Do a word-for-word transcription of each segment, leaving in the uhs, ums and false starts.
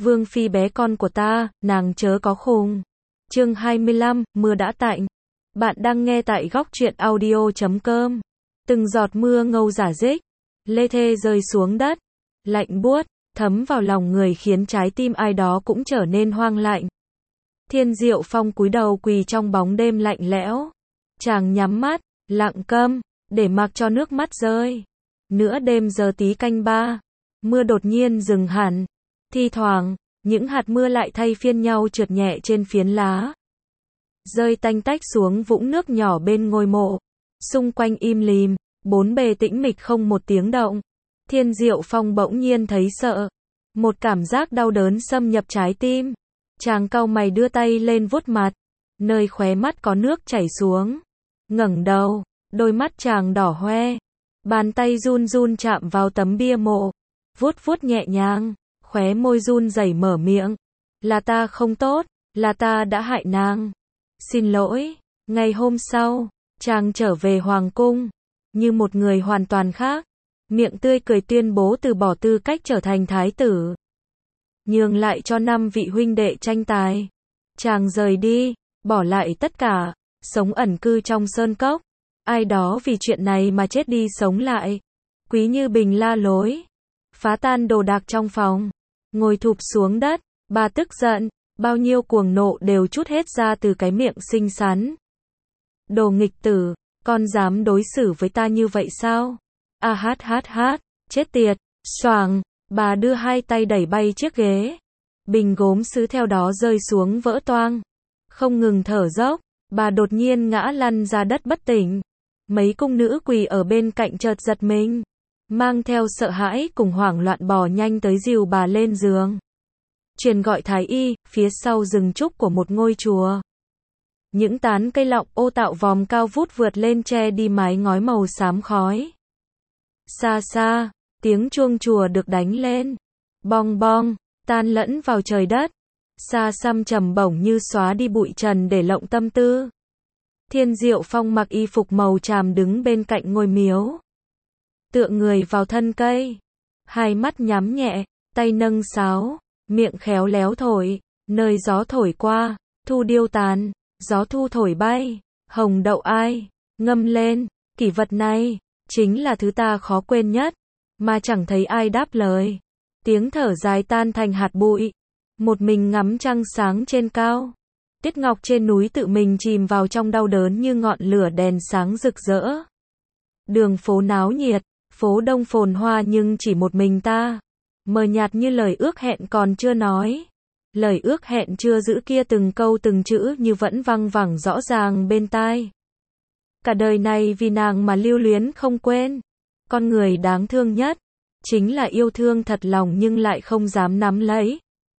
Vương phi bé con của ta, nàng chớ có khùng. Chương hai mươi lăm, mưa đã tạnh. Bạn đang nghe tại góc truyện audio chấm com. Từng giọt mưa ngâu rả rích, lê thê rơi xuống đất, lạnh buốt, thấm vào lòng người khiến trái tim ai đó cũng trở nên hoang lạnh. Thiên Diệu Phong cúi đầu quỳ trong bóng đêm lạnh lẽo. Chàng nhắm mắt, lặng câm, để mặc cho nước mắt rơi. Nửa đêm giờ tí canh ba, mưa đột nhiên dừng hẳn. Thi thoảng, những hạt mưa lại thay phiên nhau trượt nhẹ trên phiến lá, rơi tanh tách xuống vũng nước nhỏ bên ngôi mộ. Xung quanh im lìm, bốn bề tĩnh mịch không một tiếng động. Thiên Diệu Phong bỗng nhiên thấy sợ. Một cảm giác đau đớn xâm nhập trái tim. Chàng cau mày đưa tay lên vuốt mặt, nơi khóe mắt có nước chảy xuống. Ngẩng đầu, đôi mắt chàng đỏ hoe. Bàn tay run run chạm vào tấm bia mộ, vuốt vuốt nhẹ nhàng, khóe môi run rẩy mở miệng. Là ta không tốt, là ta đã hại nàng. Xin lỗi. Ngày hôm sau, chàng trở về hoàng cung, như một người hoàn toàn khác. Miệng tươi cười tuyên bố từ bỏ tư cách trở thành thái tử, nhường lại cho năm vị huynh đệ tranh tài. Chàng rời đi, bỏ lại tất cả, sống ẩn cư trong sơn cốc. Ai đó vì chuyện này mà chết đi sống lại. Quý Như Bình la lối, phá tan đồ đạc trong phòng, ngồi thụp xuống đất. Bà tức giận, bao nhiêu cuồng nộ đều trút hết ra từ cái miệng xinh xắn. Đồ nghịch tử, con dám đối xử với ta như vậy sao? A hát hát hát, chết tiệt. Xoàng, bà đưa hai tay đẩy bay chiếc ghế. Bình gốm sứ theo đó rơi xuống vỡ toang. Không ngừng thở dốc, bà đột nhiên ngã lăn ra đất bất tỉnh. Mấy cung nữ quỳ ở bên cạnh chợt giật mình, mang theo sợ hãi cùng hoảng loạn bò nhanh tới dìu bà lên giường. Truyền gọi thái y. Phía sau rừng trúc của một ngôi chùa, những tán cây lọng ô tạo vòm cao vút vượt lên che đi mái ngói màu xám khói. Xa xa, tiếng chuông chùa được đánh lên, bong bong, tan lẫn vào trời đất. Xa xăm trầm bổng như xóa đi bụi trần để lộng tâm tư. Thiên Diệu Phong mặc y phục màu tràm đứng bên cạnh ngôi miếu, tựa người vào thân cây, hai mắt nhắm nhẹ, tay nâng sáo, miệng khéo léo thổi. Nơi gió thổi qua, thu điêu tàn, gió thu thổi bay, hồng đậu ai, ngâm lên. Kỷ vật này chính là thứ ta khó quên nhất, mà chẳng thấy ai đáp lời. Tiếng thở dài tan thành hạt bụi. Một mình ngắm trăng sáng trên cao. Tiết Ngọc trên núi tự mình chìm vào trong đau đớn như ngọn lửa đèn sáng rực rỡ. Đường phố náo nhiệt, phố đông phồn hoa nhưng chỉ một mình ta. Mờ nhạt như lời ước hẹn còn chưa nói. Lời ước hẹn chưa giữ kia từng câu từng chữ như vẫn văng vẳng rõ ràng bên tai. Cả đời này vì nàng mà lưu luyến không quên. Con người đáng thương nhất chính là yêu thương thật lòng nhưng lại không dám nắm lấy.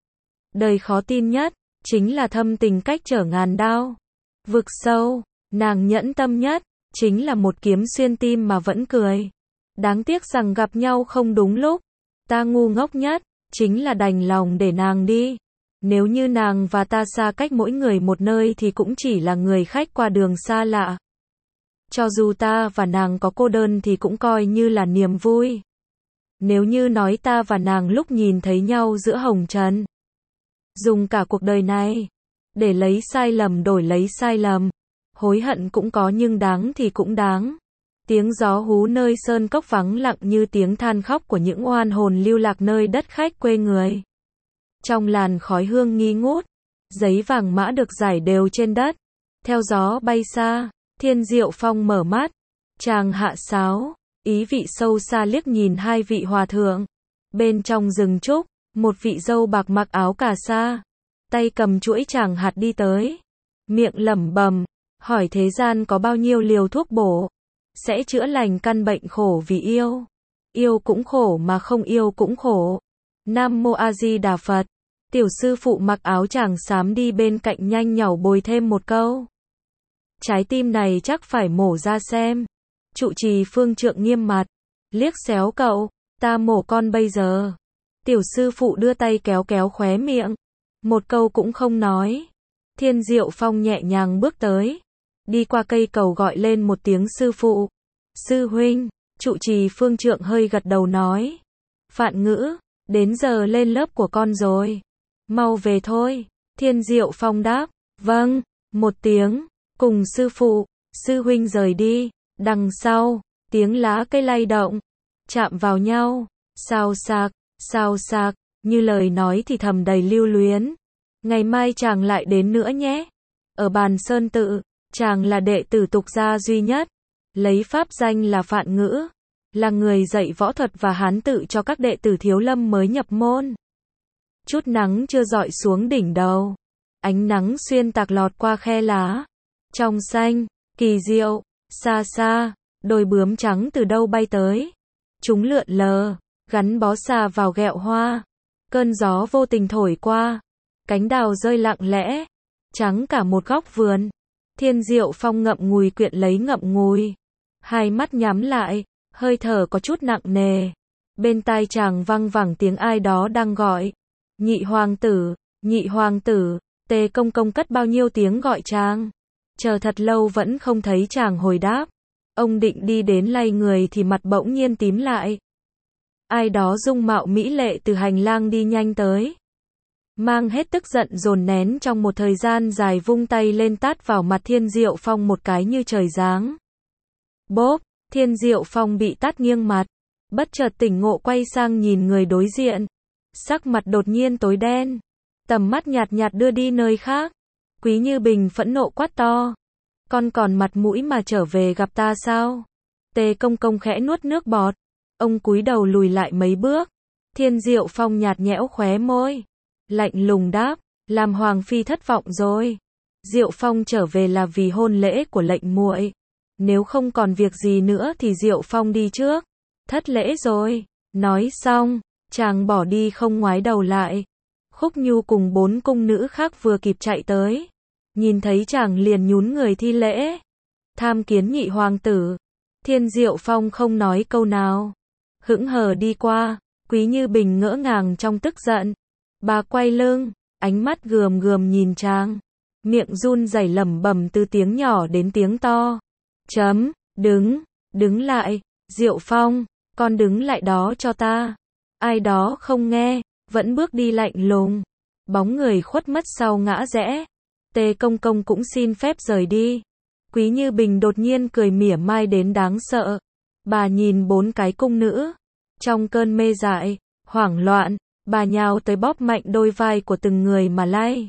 Đời khó tin nhất chính là thâm tình cách trở ngàn đao. Vực sâu, nàng nhẫn tâm nhất chính là một kiếm xuyên tim mà vẫn cười. Đáng tiếc rằng gặp nhau không đúng lúc. Ta ngu ngốc nhất chính là đành lòng để nàng đi. Nếu như nàng và ta xa cách mỗi người một nơi thì cũng chỉ là người khách qua đường xa lạ. Cho dù ta và nàng có cô đơn thì cũng coi như là niềm vui. Nếu như nói ta và nàng lúc nhìn thấy nhau giữa hồng trần, dùng cả cuộc đời này để lấy sai lầm đổi lấy sai lầm, hối hận cũng có nhưng đáng thì cũng đáng. Tiếng gió hú nơi sơn cốc vắng lặng như tiếng than khóc của những oan hồn lưu lạc nơi đất khách quê người. Trong làn khói hương nghi ngút, giấy vàng mã được rải đều trên đất, theo gió bay xa. Thiên Diệu Phong mở mắt, chàng hạ sáo, ý vị sâu xa liếc nhìn hai vị hòa thượng. Bên trong rừng trúc, một vị dâu bạc mặc áo cà sa, tay cầm chuỗi tràng hạt đi tới, miệng lẩm bẩm, hỏi thế gian có bao nhiêu liều thuốc bổ sẽ chữa lành căn bệnh khổ vì yêu. Yêu cũng khổ mà không yêu cũng khổ. Nam Mô A Di Đà Phật. Tiểu sư phụ mặc áo tràng xám đi bên cạnh nhanh nhảu bồi thêm một câu. Trái tim này chắc phải mổ ra xem. Trụ trì phương trượng nghiêm mặt, liếc xéo cậu, ta mổ con bây giờ. Tiểu sư phụ đưa tay kéo kéo khóe miệng, một câu cũng không nói. Thiên Diệu Phong nhẹ nhàng bước tới, đi qua cây cầu gọi lên một tiếng sư phụ. Sư huynh. Trụ trì phương trượng hơi gật đầu nói. Phạn Ngữ, đến giờ lên lớp của con rồi. mau về thôi. Thiên Diệu Phong đáp, vâng, một tiếng, cùng sư phụ, sư huynh rời đi. Đằng sau, tiếng lá cây lay động, chạm vào nhau, xào xạc, xào xạc, như lời nói thì thầm đầy lưu luyến. Ngày mai chàng lại đến nữa nhé. Ở bàn sơn tự, chàng là đệ tử tục gia duy nhất, lấy pháp danh là Phạn Ngữ, là người dạy võ thuật và hán tự cho các đệ tử thiếu lâm mới nhập môn. Chút nắng chưa rọi xuống đỉnh đầu, ánh nắng xuyên tạc lọt qua khe lá, trong xanh, kỳ diệu, xa xa, đôi bướm trắng từ đâu bay tới. Chúng lượn lờ, gắn bó xa vào ghẹo hoa, cơn gió vô tình thổi qua, cánh đào rơi lặng lẽ, trắng cả một góc vườn. Thiên Diệu Phong ngậm ngùi quyện lấy ngậm ngùi, hai mắt nhắm lại, hơi thở có chút nặng nề. Bên tai chàng văng vẳng tiếng ai đó đang gọi. Nhị hoàng tử, nhị hoàng tử, Tề Công Công cất bao nhiêu tiếng gọi chàng. Chờ thật lâu vẫn không thấy chàng hồi đáp. Ông định đi đến lay người thì mặt bỗng nhiên tím lại. Ai đó dung mạo mỹ lệ từ hành lang đi nhanh tới. Mang hết tức giận dồn nén trong một thời gian dài, vung tay lên tát vào mặt Thiên Diệu Phong một cái như trời giáng. Bốp, Thiên Diệu Phong bị tát nghiêng mặt, bất chợt tỉnh ngộ quay sang nhìn người đối diện. Sắc mặt đột nhiên tối đen, tầm mắt nhạt nhạt đưa đi nơi khác. Quý Như Bình phẫn nộ quát to. Con còn mặt mũi mà trở về gặp ta sao? Tề Công Công khẽ nuốt nước bọt. Ông cúi đầu lùi lại mấy bước. Thiên Diệu Phong nhạt nhẽo khóe môi, lạnh lùng đáp, làm hoàng phi thất vọng rồi. Diệu Phong trở về là vì hôn lễ của lệnh muội. Nếu không còn việc gì nữa thì Diệu Phong đi trước. Thất lễ rồi. Nói xong, chàng bỏ đi không ngoái đầu lại. Khúc Nhu cùng bốn cung nữ khác vừa kịp chạy tới, nhìn thấy chàng liền nhún người thi lễ. Tham kiến nhị hoàng tử. Thiên Diệu Phong không nói câu nào, hững hờ đi qua. Quý Như Bình ngỡ ngàng trong tức giận. Bà quay lưng, ánh mắt gườm gườm nhìn chàng, miệng run rẩy lẩm bẩm từ tiếng nhỏ đến tiếng to. Chấm, đứng, đứng lại, Diệu Phong, con đứng lại đó cho ta. Ai đó không nghe, vẫn bước đi lạnh lùng. Bóng người khuất mất sau ngã rẽ. Tề Công Công cũng xin phép rời đi. Quý Như Bình đột nhiên cười mỉa mai đến đáng sợ. Bà nhìn bốn cái cung nữ, trong cơn mê dại, hoảng loạn, bà nhào tới bóp mạnh đôi vai của từng người mà lay.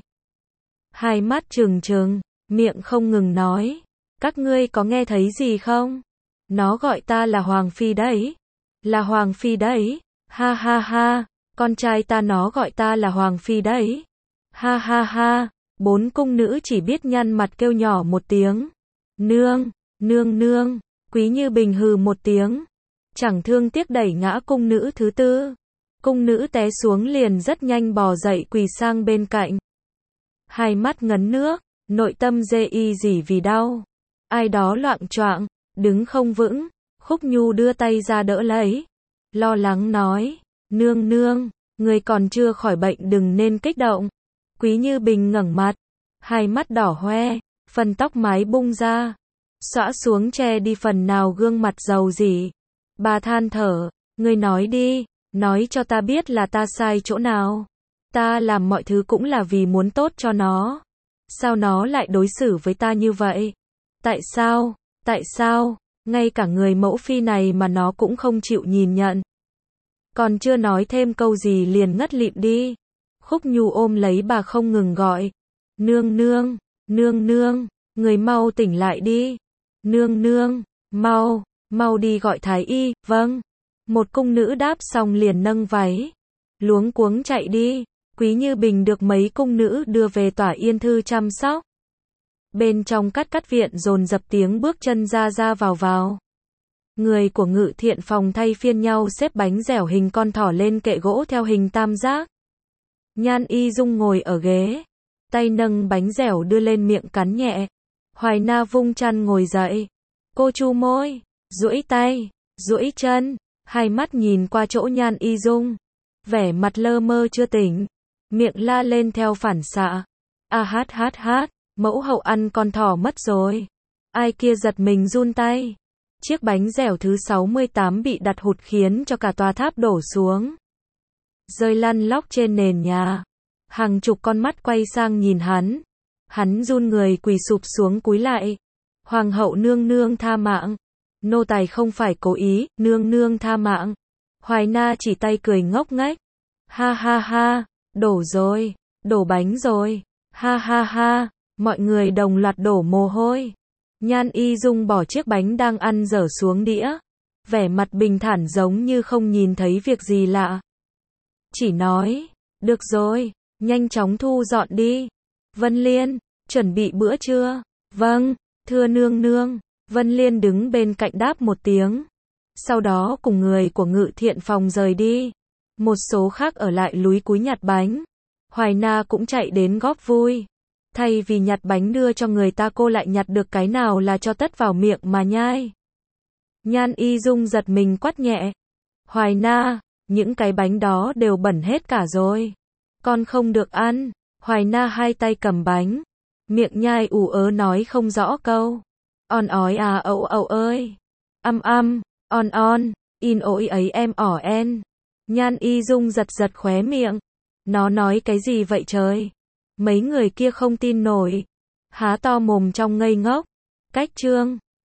Hai mắt trừng trừng, miệng không ngừng nói. Các ngươi có nghe thấy gì không? Nó gọi ta là Hoàng Phi đấy. Là Hoàng Phi đấy. Ha ha ha. Con trai ta nó gọi ta là Hoàng Phi đấy. Ha ha ha. Bốn cung nữ chỉ biết nhăn mặt kêu nhỏ một tiếng. Nương, nương nương. Quý Như Bình hừ một tiếng, chẳng thương tiếc đẩy ngã cung nữ thứ tư. Cung nữ té xuống liền rất nhanh bò dậy quỳ sang bên cạnh. Hai mắt ngấn nước, nội tâm dê y dỉ vì đau. Ai đó loạng choạng, đứng không vững. Khúc Nhu đưa tay ra đỡ lấy, lo lắng nói, nương nương, người còn chưa khỏi bệnh đừng nên kích động. Quý Như Bình ngẩng mặt, hai mắt đỏ hoe, phần tóc mái bung ra, xõa xuống che đi phần nào gương mặt dầu dỉ. Bà than thở, ngươi nói đi, nói cho ta biết là ta sai chỗ nào. Ta làm mọi thứ cũng là vì muốn tốt cho nó. Sao nó lại đối xử với ta như vậy? Tại sao? Tại sao? Ngay cả người mẫu phi này mà nó cũng không chịu nhìn nhận. Còn chưa nói thêm câu gì liền ngất lịm đi. Khúc Nhu ôm lấy bà không ngừng gọi. Nương nương, nương nương, người mau tỉnh lại đi. Nương nương, mau, mau đi gọi thái y. Vâng. Một cung nữ đáp xong liền nâng váy, luống cuống chạy đi. Quý Như Bình được mấy cung nữ đưa về tỏa yên thư chăm sóc. Bên trong cắt cắt viện dồn dập tiếng bước chân ra ra vào vào. Người của Ngự Thiện phòng thay phiên nhau xếp bánh dẻo hình con thỏ lên kệ gỗ theo hình tam giác. Nhan Y Dung ngồi ở ghế, tay nâng bánh dẻo đưa lên miệng cắn nhẹ. Hoài Na vung chăn ngồi dậy. Cô chu môi, duỗi tay, duỗi chân, hai mắt nhìn qua chỗ Nhan Y Dung, vẻ mặt lơ mơ chưa tỉnh, miệng la lên theo phản xạ. A hát hát hát, mẫu hậu ăn con thỏ mất rồi. Ai kia giật mình run tay. Chiếc bánh dẻo thứ sáu mươi tám bị đặt hụt khiến cho cả tòa tháp đổ xuống, rơi lăn lóc trên nền nhà. Hàng chục con mắt quay sang nhìn hắn. Hắn run người quỳ sụp xuống cúi lại. Hoàng hậu nương nương tha mạng. Nô tài không phải cố ý, nương nương tha mạng. Hoài Na chỉ tay cười ngốc nghếch. Ha ha ha, đổ rồi, đổ bánh rồi. Ha ha ha, mọi người đồng loạt đổ mồ hôi. Nhan Y Dung bỏ chiếc bánh đang ăn dở xuống đĩa. Vẻ mặt bình thản giống như không nhìn thấy việc gì lạ. Chỉ nói, được rồi, nhanh chóng thu dọn đi. Vân Liên, chuẩn bị bữa trưa. Vâng, thưa nương nương. Vân Liên đứng bên cạnh đáp một tiếng. Sau đó cùng người của ngự thiện phòng rời đi. Một số khác ở lại lúi cúi nhặt bánh. Hoài Na cũng chạy đến góp vui. Thay vì nhặt bánh đưa cho người ta, cô lại nhặt được cái nào là cho tất vào miệng mà nhai. Nhan Y Dung giật mình quát nhẹ. Hoài Na, những cái bánh đó đều bẩn hết cả rồi. Con không được ăn. Hoài Na hai tay cầm bánh. Miệng nhai ù ớ nói không rõ câu. On ói à ậu ậu ơi. Âm âm, on on, in ôi ấy em ỏ en. Nhan Y Dung giật giật khóe miệng. Nó nói cái gì vậy trời? Mấy người kia không tin nổi. Há to mồm trong ngây ngốc. Cách chương